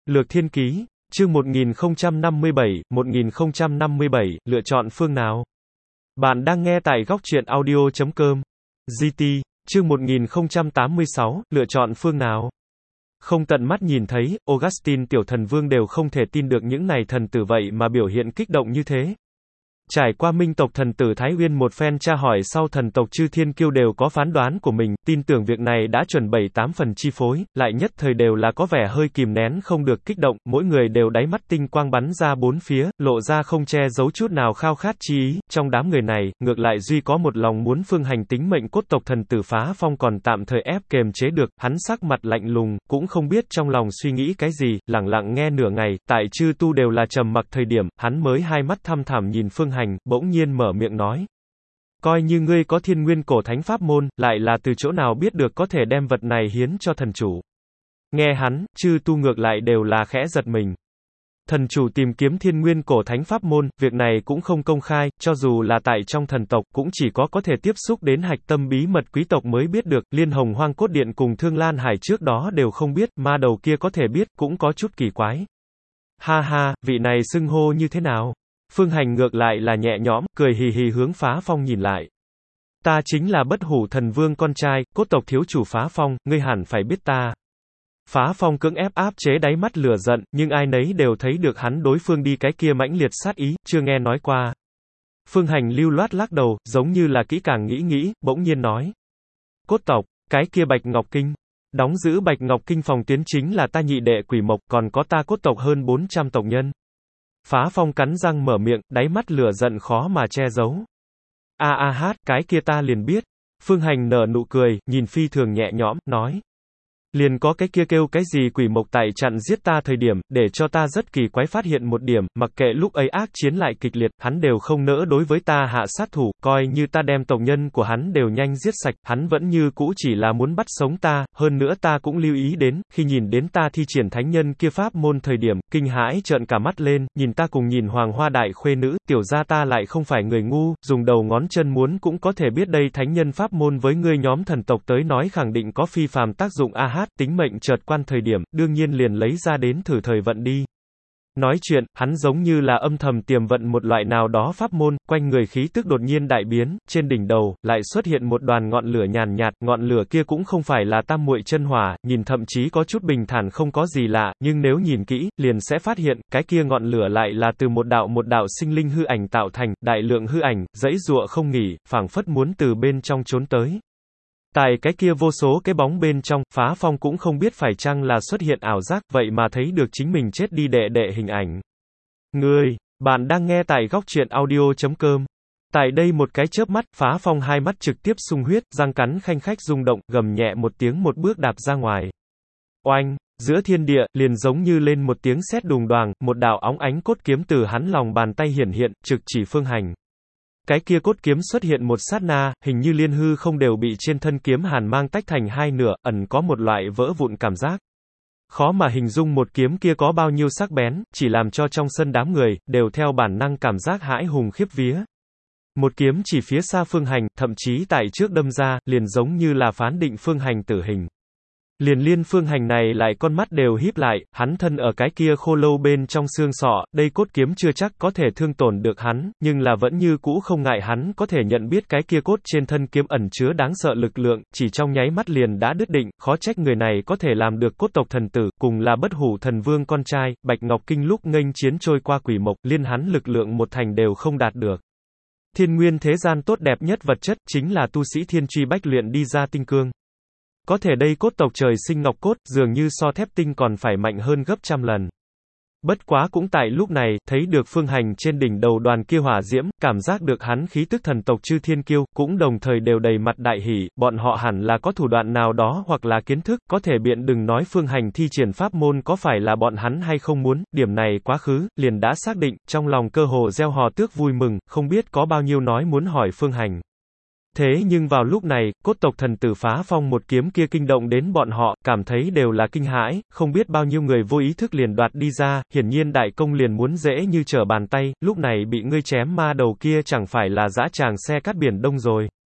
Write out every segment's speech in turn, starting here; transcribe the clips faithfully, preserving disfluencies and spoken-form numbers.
Lược Thiên Ký, chương một nghìn không trăm năm mươi bảy, một nghìn không trăm năm mươi bảy, lựa chọn phương nào? Bạn đang nghe tại góc truyện audio chấm com. giê tê, chương một nghìn không trăm tám mươi sáu, lựa chọn phương nào? Không tận mắt nhìn thấy, Augustine tiểu thần vương đều không thể tin được những này thần tử vậy mà biểu hiện kích động như thế. Trải qua minh tộc thần tử Thái Uyên một phen tra hỏi sau, thần tộc Chư Thiên Kiêu đều có phán đoán của mình, tin tưởng việc này đã chuẩn bảy tám phần chi phối, lại nhất thời đều là có vẻ hơi kìm nén không được kích động, mỗi người đều đáy mắt tinh quang bắn ra bốn phía, lộ ra không che giấu chút nào khao khát chi ý. Trong đám người này, ngược lại duy có một lòng muốn phương hành tính mệnh cốt tộc thần tử Phá Phong còn tạm thời ép kềm chế được, hắn sắc mặt lạnh lùng, cũng không biết trong lòng suy nghĩ cái gì, lẳng lặng nghe nửa ngày, tại chư tu đều là trầm mặc thời điểm, hắn mới hai mắt thăm thẳm nhìn phương hành, bỗng nhiên mở miệng nói. Coi như ngươi có thiên nguyên cổ thánh pháp môn, lại là từ chỗ nào biết được có thể đem vật này hiến cho thần chủ. Nghe hắn, chư tu ngược lại đều là khẽ giật mình. Thần chủ tìm kiếm thiên nguyên cổ thánh pháp môn, việc này cũng không công khai, cho dù là tại trong thần tộc, cũng chỉ có có thể tiếp xúc đến hạch tâm bí mật quý tộc mới biết được, Liên Hồng Hoang Cốt Điện cùng Thương Lan Hải trước đó đều không biết, ma đầu kia có thể biết, cũng có chút kỳ quái. Ha ha, vị này xưng hô như thế nào? Phương Hành ngược lại là nhẹ nhõm, cười hì hì hướng Phá Phong nhìn lại. Ta chính là Bất Hủ Thần Vương con trai, cốt tộc thiếu chủ Phá Phong, ngươi hẳn phải biết ta. Phá Phong cưỡng ép áp chế đáy mắt lửa giận, nhưng ai nấy đều thấy được hắn đối phương đi cái kia mãnh liệt sát ý, chưa nghe nói qua. Phương Hành lưu loát lắc đầu, giống như là kỹ càng nghĩ nghĩ, bỗng nhiên nói. Cốt tộc, cái kia Bạch Ngọc Kinh. Đóng giữ Bạch Ngọc Kinh phòng tuyến chính là ta nhị đệ Quỷ Mộc, còn có ta cốt tộc hơn bốn trăm tộc nhân. Phá Phong cắn răng mở miệng, đáy mắt lửa giận khó mà che giấu. A a hát, cái kia ta liền biết. Phương Hành nở nụ cười, nhìn phi thường nhẹ nhõm, nói. Liền có cái kia kêu cái gì Quỷ Mộc tại chặn giết ta thời điểm, để cho ta rất kỳ quái phát hiện một điểm, mặc kệ lúc ấy ác chiến lại kịch liệt, hắn đều không nỡ đối với ta hạ sát thủ, coi như ta đem tộc nhân của hắn đều nhanh giết sạch, hắn vẫn như cũ chỉ là muốn bắt sống ta, hơn nữa ta cũng lưu ý đến, khi nhìn đến ta thi triển thánh nhân kia pháp môn thời điểm, kinh hãi trợn cả mắt lên, nhìn ta cùng nhìn Hoàng Hoa đại khuê nữ, tiểu gia ta lại không phải người ngu, dùng đầu ngón chân muốn cũng có thể biết đây thánh nhân pháp môn với ngươi nhóm thần tộc tới nói khẳng định có phi phàm tác dụng. A hát, tính mệnh chợt quan thời điểm, đương nhiên liền lấy ra đến thử thời vận đi. Nói chuyện, hắn giống như là âm thầm tiềm vận một loại nào đó pháp môn, quanh người khí tức đột nhiên đại biến, trên đỉnh đầu, lại xuất hiện một đoàn ngọn lửa nhàn nhạt, ngọn lửa kia cũng không phải là tam muội chân hỏa, nhìn thậm chí có chút bình thản không có gì lạ, nhưng nếu nhìn kỹ, liền sẽ phát hiện, cái kia ngọn lửa lại là từ một đạo một đạo sinh linh hư ảnh tạo thành, đại lượng hư ảnh, giãy giụa không nghỉ, phảng phất muốn từ bên trong trốn tới. Tại cái kia vô số cái bóng bên trong, Phá Phong cũng không biết phải chăng là xuất hiện ảo giác, vậy mà thấy được chính mình chết đi đệ đệ hình ảnh. Ngươi, bạn đang nghe tại góc truyện audio chấm com. Tại đây một cái chớp mắt, Phá Phong hai mắt trực tiếp sung huyết, răng cắn khanh khách rung động, gầm nhẹ một tiếng một bước đạp ra ngoài. Oanh, giữa thiên địa, liền giống như lên một tiếng sét đùng đoàng, một đạo óng ánh cốt kiếm từ hắn lòng bàn tay hiển hiện, trực chỉ Phương Hành. Cái kia cốt kiếm xuất hiện một sát na, hình như liên hư không đều bị trên thân kiếm hàn mang tách thành hai nửa, ẩn có một loại vỡ vụn cảm giác. Khó mà hình dung một kiếm kia có bao nhiêu sắc bén, chỉ làm cho trong sân đám người, đều theo bản năng cảm giác hãi hùng khiếp vía. Một kiếm chỉ phía xa Phương Hành, thậm chí tại trước đâm ra, liền giống như là phán định Phương Hành tử hình. Liền liên Phương Hành này lại con mắt đều híp lại, hắn thân ở cái kia khô lâu bên trong xương sọ, đây cốt kiếm chưa chắc có thể thương tổn được hắn, nhưng là vẫn như cũ không ngại hắn có thể nhận biết cái kia cốt trên thân kiếm ẩn chứa đáng sợ lực lượng, chỉ trong nháy mắt liền đã đứt định, khó trách người này có thể làm được cốt tộc thần tử, cùng là Bất Hủ Thần Vương con trai, Bạch Ngọc Kinh lúc nghênh chiến trôi qua Quỷ Mộc, liên hắn lực lượng một thành đều không đạt được. Thiên nguyên thế gian tốt đẹp nhất vật chất, chính là tu sĩ thiên truy bách luyện đi ra tinh cương. Có thể đây cốt tộc trời sinh ngọc cốt, dường như so thép tinh còn phải mạnh hơn gấp trăm lần. Bất quá cũng tại lúc này, thấy được Phương Hành trên đỉnh đầu đoàn kia hỏa diễm, cảm giác được hắn khí tức thần tộc Chư Thiên Kiêu, cũng đồng thời đều đầy mặt đại hỉ, bọn họ hẳn là có thủ đoạn nào đó hoặc là kiến thức, có thể biện đừng nói Phương Hành thi triển pháp môn có phải là bọn hắn hay không muốn, điểm này quá khứ, liền đã xác định, trong lòng cơ hồ gieo hò tước vui mừng, không biết có bao nhiêu nói muốn hỏi Phương Hành. Thế nhưng vào lúc này, cốt tộc thần tử Phá Phong một kiếm kia kinh động đến bọn họ, cảm thấy đều là kinh hãi, không biết bao nhiêu người vô ý thức liền đoạt đi ra, hiển nhiên đại công liền muốn dễ như trở bàn tay, lúc này bị ngươi chém ma đầu kia chẳng phải là dã tràng xe cát biển đông rồi.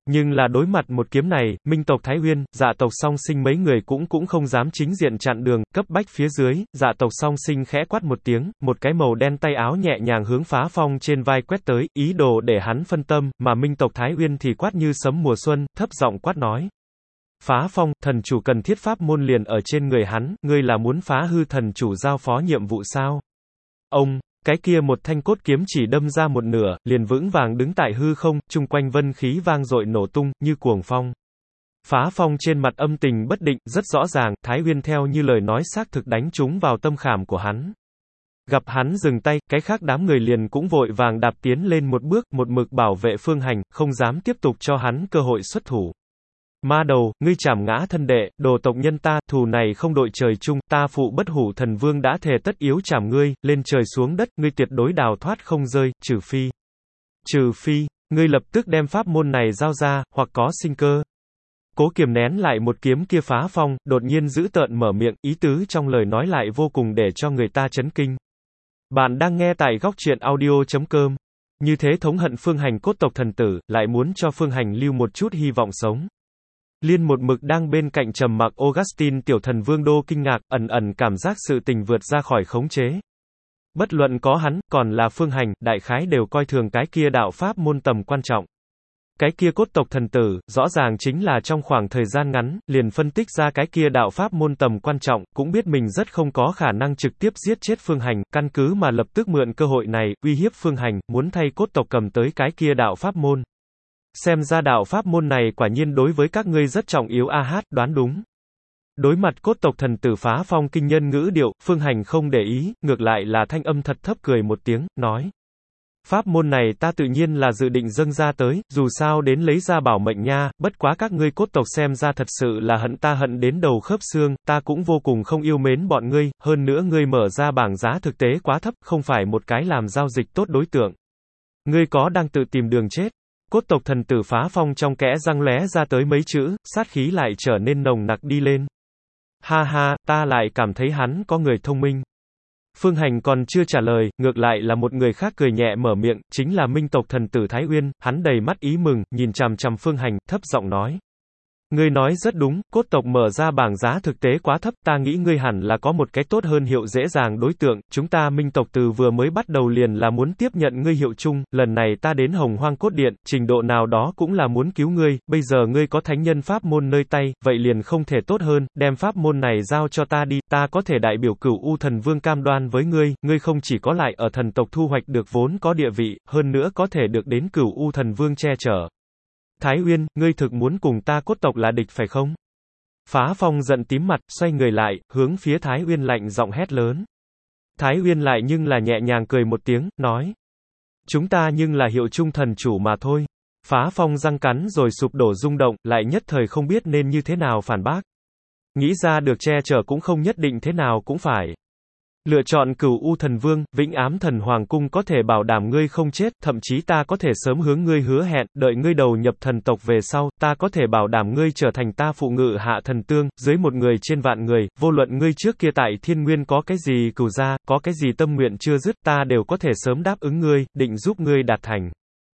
Nhưng là đối mặt một kiếm này, Minh tộc Thái Uyên, Dạ tộc Song Sinh mấy người cũng cũng không dám chính diện chặn đường, cấp bách phía dưới, Dạ tộc Song Sinh khẽ quát một tiếng, một cái màu đen tay áo nhẹ nhàng hướng Phá Phong trên vai quét tới, ý đồ để hắn phân tâm, mà Minh tộc Thái Uyên thì quát như sấm mùa xuân, thấp giọng quát nói. Phá Phong, thần chủ cần thiết pháp môn liền ở trên người hắn, ngươi là muốn phá hư thần chủ giao phó nhiệm vụ sao? Ông, cái kia một thanh cốt kiếm chỉ đâm ra một nửa, liền vững vàng đứng tại hư không, chung quanh vân khí vang dội nổ tung, như cuồng phong. Phá Phong trên mặt âm tình bất định, rất rõ ràng, Thái Uyên theo như lời nói xác thực đánh trúng vào tâm khảm của hắn. Gặp hắn dừng tay, cái khác đám người liền cũng vội vàng đạp tiến lên một bước, một mực bảo vệ Phương Hành, không dám tiếp tục cho hắn cơ hội xuất thủ. Ma đầu, ngươi chảm ngã thân đệ, đồ tộc nhân ta, thù này không đội trời chung, ta phụ Bất Hủ Thần Vương đã thề tất yếu chảm ngươi, lên trời xuống đất, ngươi tuyệt đối đào thoát không rơi, trừ phi. Trừ phi, ngươi lập tức đem pháp môn này giao ra, hoặc có sinh cơ. Cố kiềm nén lại một kiếm kia Phá Phong, đột nhiên dữ tợn mở miệng, ý tứ trong lời nói lại vô cùng để cho người ta chấn kinh. Bạn đang nghe tại góc truyện audio chấm com. Như thế thống hận Phương Hành cốt tộc thần tử, lại muốn cho Phương Hành lưu một chút hy vọng sống. Liên một mực đang bên cạnh trầm mặc Augustine tiểu thần vương đô kinh ngạc, ẩn ẩn cảm giác sự tình vượt ra khỏi khống chế. Bất luận có hắn, còn là Phương Hành, đại khái đều coi thường cái kia đạo pháp môn tầm quan trọng. Cái kia cốt tộc thần tử, rõ ràng chính là trong khoảng thời gian ngắn, liền phân tích ra cái kia đạo pháp môn tầm quan trọng, cũng biết mình rất không có khả năng trực tiếp giết chết Phương Hành, căn cứ mà lập tức mượn cơ hội này, uy hiếp Phương Hành, muốn thay cốt tộc cầm tới cái kia đạo pháp môn. Xem ra đạo pháp môn này quả nhiên đối với các ngươi rất trọng yếu a hát, đoán đúng. Đối mặt cốt tộc thần tử Phá Phong kinh nhân ngữ điệu, Phương Hành không để ý, ngược lại là thanh âm thật thấp cười một tiếng, nói. Pháp môn này ta tự nhiên là dự định dâng ra tới, dù sao đến lấy ra bảo mệnh nha, bất quá các ngươi cốt tộc xem ra thật sự là hận ta hận đến đầu khớp xương, ta cũng vô cùng không yêu mến bọn ngươi, hơn nữa ngươi mở ra bảng giá thực tế quá thấp, không phải một cái làm giao dịch tốt đối tượng. Ngươi có đang tự tìm đường chết. Cốt tộc thần tử Phá Phong trong kẽ răng lóe ra tới mấy chữ, sát khí lại trở nên nồng nặc đi lên. Ha ha, ta lại cảm thấy hắn có người thông minh. Phương Hành còn chưa trả lời, ngược lại là một người khác cười nhẹ mở miệng, chính là Minh tộc thần tử Thái Uyên, hắn đầy mắt ý mừng, nhìn chằm chằm Phương Hành, thấp giọng nói. Ngươi nói rất đúng, cốt tộc mở ra bảng giá thực tế quá thấp, ta nghĩ ngươi hẳn là có một cái tốt hơn hiệu dễ dàng đối tượng, chúng ta Minh tộc từ vừa mới bắt đầu liền là muốn tiếp nhận ngươi hiệu chung, lần này ta đến Hồng Hoang Cốt Điện, trình độ nào đó cũng là muốn cứu ngươi, bây giờ ngươi có thánh nhân pháp môn nơi tay, vậy liền không thể tốt hơn, đem pháp môn này giao cho ta đi, ta có thể đại biểu Cửu U Thần Vương cam đoan với ngươi, ngươi không chỉ có lại ở thần tộc thu hoạch được vốn có địa vị, hơn nữa có thể được đến Cửu U Thần Vương che chở. Thái Uyên, ngươi thực muốn cùng ta cốt tộc là địch phải không? Phá Phong giận tím mặt, xoay người lại, hướng phía Thái Uyên lạnh giọng hét lớn. Thái Uyên lại nhưng là nhẹ nhàng cười một tiếng, nói. Chúng ta nhưng là hiệu chung thần chủ mà thôi. Phá Phong răng cắn rồi sụp đổ rung động, lại nhất thời không biết nên như thế nào phản bác. Nghĩ ra được che chở cũng không nhất định thế nào cũng phải. Lựa chọn Cửu U Thần Vương, Vĩnh Ám Thần Hoàng Cung có thể bảo đảm ngươi không chết, thậm chí ta có thể sớm hướng ngươi hứa hẹn, đợi ngươi đầu nhập thần tộc về sau, ta có thể bảo đảm ngươi trở thành ta phụ ngự hạ thần tương, dưới một người trên vạn người, vô luận ngươi trước kia tại Thiên Nguyên có cái gì cừu gia, có cái gì tâm nguyện chưa dứt, ta đều có thể sớm đáp ứng ngươi, định giúp ngươi đạt thành.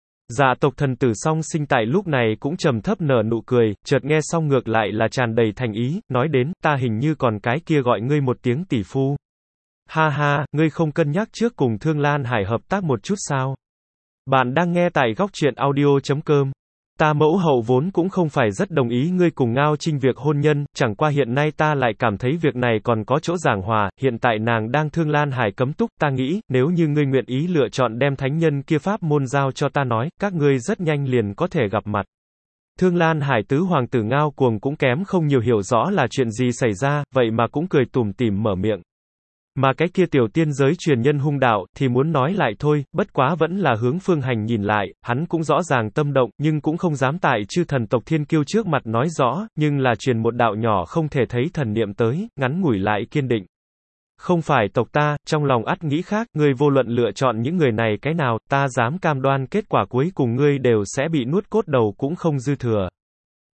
Dạ tộc thần tử Song Sinh tại lúc này cũng trầm thấp nở nụ cười, chợt nghe xong ngược lại là tràn đầy thành ý, nói đến, ta hình như còn cái kia gọi ngươi một tiếng tỷ phu. Ha ha, ngươi không cân nhắc trước cùng Thương Lan Hải hợp tác một chút sao? Bạn đang nghe tại góc truyện audio chấm com. Ta mẫu hậu vốn cũng không phải rất đồng ý ngươi cùng Ngao Trinh việc hôn nhân, chẳng qua hiện nay ta lại cảm thấy việc này còn có chỗ giảng hòa, hiện tại nàng đang Thương Lan Hải cấm túc, ta nghĩ, nếu như ngươi nguyện ý lựa chọn đem thánh nhân kia pháp môn giao cho ta nói, các ngươi rất nhanh liền có thể gặp mặt. Thương Lan Hải tứ hoàng tử Ngao Cuồng cũng kém không nhiều hiểu rõ là chuyện gì xảy ra, vậy mà cũng cười tủm tỉm mở miệng. Mà cái kia tiểu tiên giới truyền nhân hung đạo, thì muốn nói lại thôi, bất quá vẫn là hướng Phương Hành nhìn lại, hắn cũng rõ ràng tâm động, nhưng cũng không dám tại chư thần tộc thiên kiêu trước mặt nói rõ, nhưng là truyền một đạo nhỏ không thể thấy thần niệm tới, ngắn ngủi lại kiên định. Không phải tộc ta, trong lòng ắt nghĩ khác, ngươi vô luận lựa chọn những người này cái nào, ta dám cam đoan kết quả cuối cùng ngươi đều sẽ bị nuốt cốt đầu cũng không dư thừa.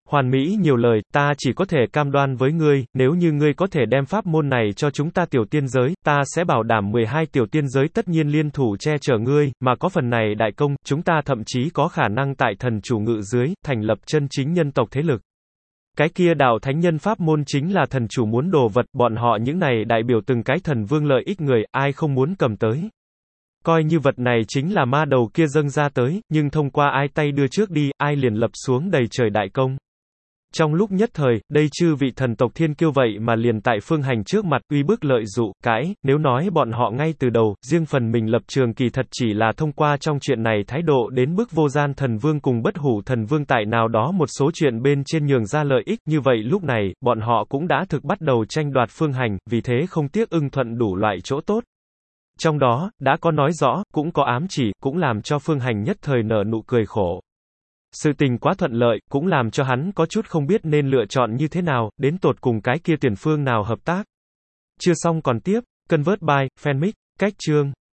Hoàn Mỹ nhiều lời, ta chỉ có thể cam đoan với ngươi, nếu như ngươi có thể đem pháp môn này cho chúng ta tiểu tiên giới, ta sẽ bảo đảm mười hai tiểu tiên giới tất nhiên liên thủ che chở ngươi, mà có phần này đại công, chúng ta thậm chí có khả năng tại thần chủ ngự dưới, thành lập chân chính nhân tộc thế lực. Cái kia đạo thánh nhân pháp môn chính là thần chủ muốn đồ vật, bọn họ những này đại biểu từng cái thần vương lợi ích người, ai không muốn cầm tới. Coi như vật này chính là ma đầu kia dâng ra tới, nhưng thông qua ai tay đưa trước đi, ai liền lập xuống đầy trời đại công. Trong lúc nhất thời, đây chư vị thần tộc thiên kiêu vậy mà liền tại Phương Hành trước mặt, uy bức lợi dụ, cãi, nếu nói bọn họ ngay từ đầu, riêng phần mình lập trường kỳ thật chỉ là thông qua trong chuyện này thái độ đến bức vô gian thần vương cùng bất hủ thần vương tại nào đó một số chuyện bên trên nhường ra lợi ích, như vậy lúc này, bọn họ cũng đã thực bắt đầu tranh đoạt Phương Hành, vì thế không tiếc ưng thuận đủ loại chỗ tốt. Trong đó, đã có nói rõ, cũng có ám chỉ, cũng làm cho Phương Hành nhất thời nở nụ cười khổ. Sự tình quá thuận lợi, cũng làm cho hắn có chút không biết nên lựa chọn như thế nào, đến tột cùng cái kia tuyển phương nào hợp tác. Chưa xong còn tiếp, Convert by, Fanmic, cách chương.